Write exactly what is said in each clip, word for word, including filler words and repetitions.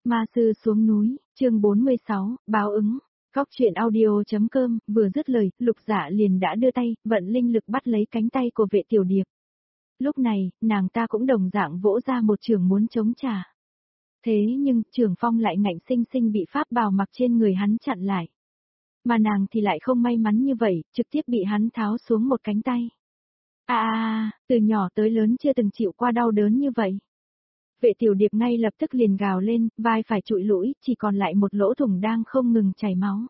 Ma sư xuống núi, chương bốn mươi sáu, báo ứng. Góc truyện audio.com, vừa dứt lời, Lục Dạ liền đã đưa tay, vận linh lực bắt lấy cánh tay của Vệ Tiểu Điệp. Lúc này, nàng ta cũng đồng dạng vỗ ra một trường muốn chống trả. Thế nhưng, Trường Phong lại ngạnh sinh sinh bị pháp bào mặc trên người hắn chặn lại. Mà nàng thì lại không may mắn như vậy, trực tiếp bị hắn tháo xuống một cánh tay. À, à, từ nhỏ tới lớn chưa từng chịu qua đau đớn như vậy. Vệ Tiểu Điệp ngay lập tức liền gào lên, vai phải trụi lũi, chỉ còn lại một lỗ thủng đang không ngừng chảy máu.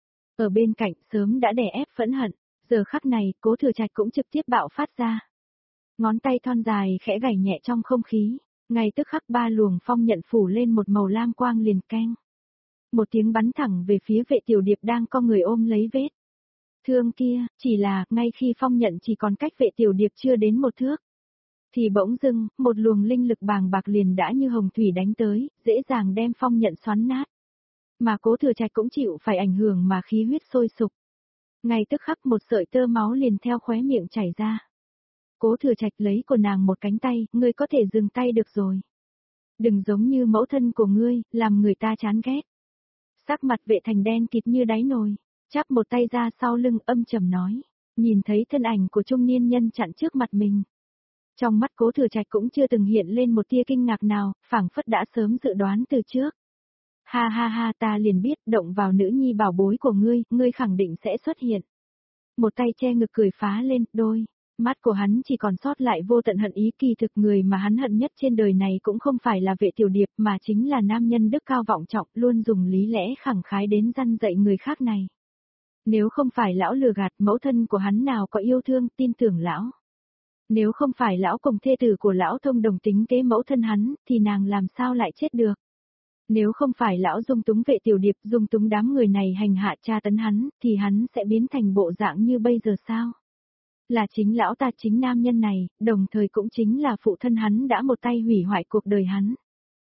Ở bên cạnh sớm đã đè ép phẫn hận, giờ khắc này, Cố Thừa Trạch cũng trực tiếp bạo phát ra. Ngón tay thon dài khẽ gảy nhẹ trong không khí, ngay tức khắc ba luồng phong nhận phủ lên một màu lam quang liền keng. Một tiếng bắn thẳng về phía Vệ Tiểu Điệp đang co người ôm lấy vết thương kia, chỉ là, ngay khi phong nhận chỉ còn cách Vệ Tiểu Điệp chưa đến một thước. Thì bỗng dưng, một luồng linh lực bàng bạc liền đã như hồng thủy đánh tới, dễ dàng đem phong nhận xoắn nát. Mà Cố Thừa Trạch cũng chịu phải ảnh hưởng mà khí huyết sôi sục. Ngay tức khắc một sợi tơ máu liền theo khóe miệng chảy ra. Cố Thừa Trạch lấy của nàng một cánh tay, ngươi có thể dừng tay được rồi. Đừng giống như mẫu thân của ngươi, làm người ta chán ghét. Sắc mặt Vệ Thành đen kịt như đáy nồi, chắp một tay ra sau lưng âm trầm nói, nhìn thấy thân ảnh của trung niên nhân chặn trước mặt mình. Trong mắt Cố Thừa Trạch cũng chưa từng hiện lên một tia kinh ngạc nào, phảng phất đã sớm dự đoán từ trước. Ha ha ha, ta liền biết, động vào nữ nhi bảo bối của ngươi, ngươi khẳng định sẽ xuất hiện. Một tay che ngực cười phá lên, đôi mắt của hắn chỉ còn sót lại vô tận hận ý, kỳ thực người mà hắn hận nhất trên đời này cũng không phải là Vệ Tiểu Điệp mà chính là nam nhân đức cao vọng trọng, luôn dùng lý lẽ khẳng khái đến răn dạy người khác này. Nếu không phải lão lừa gạt, mẫu thân của hắn nào có yêu thương, tin tưởng lão. Nếu không phải lão cùng thê tử của lão thông đồng tính kế mẫu thân hắn, thì nàng làm sao lại chết được. Nếu không phải lão dung túng Vệ Tiểu Điệp, dung túng đám người này hành hạ tra tấn hắn, thì hắn sẽ biến thành bộ dạng như bây giờ sao? Là chính lão ta, chính nam nhân này, đồng thời cũng chính là phụ thân hắn đã một tay hủy hoại cuộc đời hắn.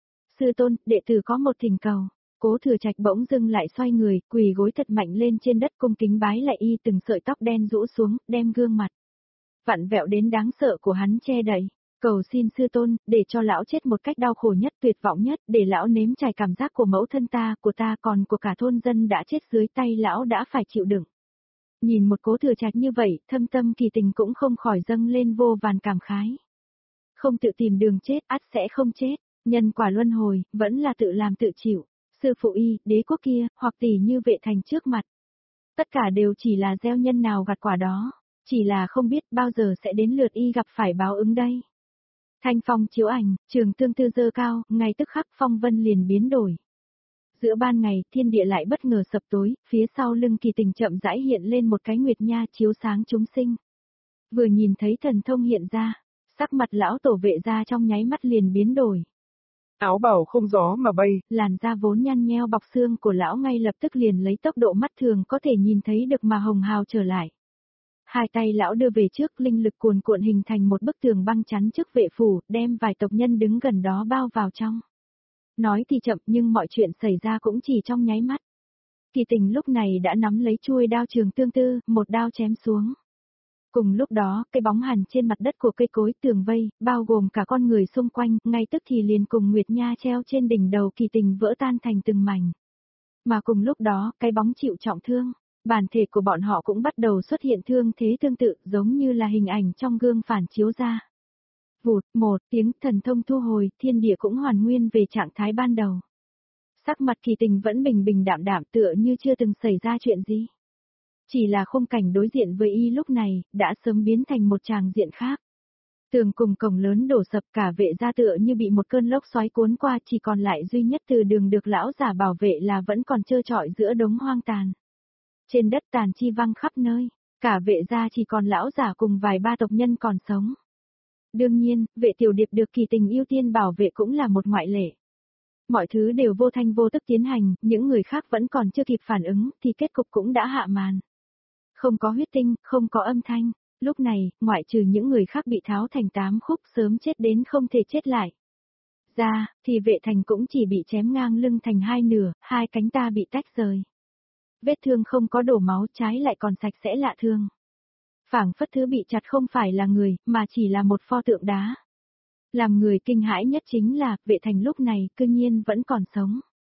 Sư tôn, đệ tử có một thỉnh cầu. Cố Thừa Trạch bỗng dưng lại xoay người, quỳ gối thật mạnh lên trên đất cung kính bái lại y, từng sợi tóc đen rũ xuống, đem gương mặt vặn vẹo đến đáng sợ của hắn che đậy. Cầu xin sư tôn, để cho lão chết một cách đau khổ nhất, tuyệt vọng nhất, để lão nếm trải cảm giác của mẫu thân ta, của ta, còn của cả thôn dân đã chết dưới tay lão đã phải chịu đựng. Nhìn một Cố Thừa Trạch như vậy, Thâm Tâm Kỳ Tình cũng không khỏi dâng lên vô vàn cảm khái. Không tự tìm đường chết, ắt sẽ không chết, nhân quả luân hồi, vẫn là tự làm tự chịu. Sư phụ y, đế quốc kia, hoặc tỷ như Vệ Thành trước mặt. Tất cả đều chỉ là gieo nhân nào gặt quả đó, chỉ là không biết bao giờ sẽ đến lượt y gặp phải báo ứng đây. Thanh phong chiếu ảnh, trường tương tư dơ cao, ngay tức khắc phong vân liền biến đổi. Giữa ban ngày, thiên địa lại bất ngờ sập tối, phía sau lưng Kỳ Tình chậm rãi hiện lên một cái nguyệt nha chiếu sáng chúng sinh. Vừa nhìn thấy thần thông hiện ra, sắc mặt lão tổ Vệ gia trong nháy mắt liền biến đổi. Áo bào không gió mà bay, làn da vốn nhăn nheo bọc xương của lão ngay lập tức liền lấy tốc độ mắt thường có thể nhìn thấy được mà hồng hào trở lại. Hai tay lão đưa về trước, linh lực cuồn cuộn hình thành một bức tường băng chắn trước vệ phủ, đem vài tộc nhân đứng gần đó bao vào trong. Nói thì chậm nhưng mọi chuyện xảy ra cũng chỉ trong nháy mắt. Kỳ Tình lúc này đã nắm lấy chuôi đao trường tương tư, một đao chém xuống. Cùng lúc đó, cái bóng hằn trên mặt đất của cây cối tường vây, bao gồm cả con người xung quanh, ngay tức thì liền cùng Nguyệt Nha treo trên đỉnh đầu Kỳ Tình vỡ tan thành từng mảnh. Mà cùng lúc đó, cái bóng chịu trọng thương, bản thể của bọn họ cũng bắt đầu xuất hiện thương thế tương tự, giống như là hình ảnh trong gương phản chiếu ra. Vụt, một tiếng thần thông thu hồi, thiên địa cũng hoàn nguyên về trạng thái ban đầu. Sắc mặt Kỳ Tình vẫn bình bình đạm đạm tựa như chưa từng xảy ra chuyện gì. Chỉ là khung cảnh đối diện với y lúc này, đã sớm biến thành một tràng diện khác. Tường cùng cổng lớn đổ sập, cả Vệ gia tựa như bị một cơn lốc xoáy cuốn qua, chỉ còn lại duy nhất Từ Đường được lão giả bảo vệ là vẫn còn trơ trọi giữa đống hoang tàn. Trên đất tàn chi văng khắp nơi, cả Vệ gia chỉ còn lão giả cùng vài ba tộc nhân còn sống. Đương nhiên, Vệ Tiểu Điệp được Kỳ Tình ưu tiên bảo vệ cũng là một ngoại lệ. Mọi thứ đều vô thanh vô tức tiến hành, những người khác vẫn còn chưa kịp phản ứng, thì kết cục cũng đã hạ màn. Không có huyết tinh, không có âm thanh, lúc này, ngoại trừ những người khác bị tháo thành tám khúc sớm chết đến không thể chết lại. Ra, thì Vệ Thành cũng chỉ bị chém ngang lưng thành hai nửa, hai cánh ta bị tách rời. Vết thương không có đổ máu, trái lại còn sạch sẽ lạ thường. Phảng phất thứ bị chặt không phải là người, mà chỉ là một pho tượng đá. Làm người kinh hãi nhất chính là, Vệ Thành lúc này, cư nhiên vẫn còn sống.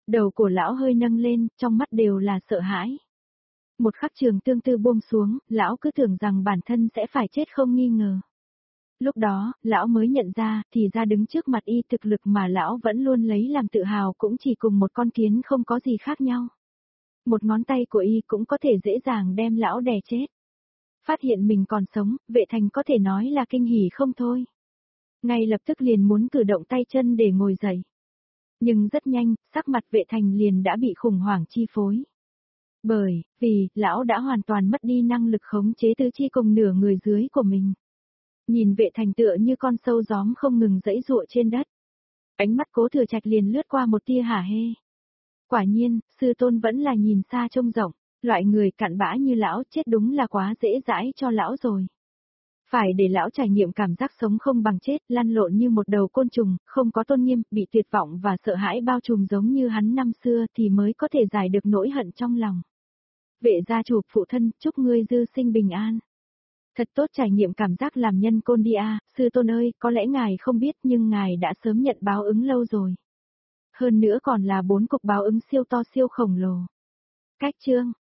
Đầu của lão hơi nâng lên, trong mắt đều là sợ hãi. Một khắc trường tương tư buông xuống, lão cứ tưởng rằng bản thân sẽ phải chết không nghi ngờ. Lúc đó, lão mới nhận ra, thì ra đứng trước mặt y thực lực mà lão vẫn luôn lấy làm tự hào cũng chỉ cùng một con kiến không có gì khác nhau. Một ngón tay của y cũng có thể dễ dàng đem lão đè chết. Phát hiện mình còn sống, Vệ Thành có thể nói là kinh hỉ không thôi. Ngay lập tức liền muốn cử động tay chân để ngồi dậy. Nhưng rất nhanh, sắc mặt Vệ Thành liền đã bị khủng hoảng chi phối. Bởi, vì, lão đã hoàn toàn mất đi năng lực khống chế tứ chi cùng nửa người dưới của mình. Nhìn Vệ Thành tựa như con sâu gióm không ngừng giãy giụa trên đất. Ánh mắt Cố Thừa Trạch liền lướt qua một tia hả hê. Quả nhiên, sư tôn vẫn là nhìn xa trông rộng, loại người cặn bã như lão chết đúng là quá dễ dãi cho lão rồi. Phải để lão trải nghiệm cảm giác sống không bằng chết, lăn lộn như một đầu côn trùng, không có tôn nghiêm, bị tuyệt vọng và sợ hãi bao trùm giống như hắn năm xưa thì mới có thể giải được nỗi hận trong lòng. Vệ gia chủ phụ thân, chúc ngươi dư sinh bình an. Thật tốt trải nghiệm cảm giác làm nhân côn đi a, sư tôn ơi, có lẽ ngài không biết nhưng ngài đã sớm nhận báo ứng lâu rồi. Hơn nữa còn là bốn cục báo ứng siêu to siêu khổng lồ. Cách chương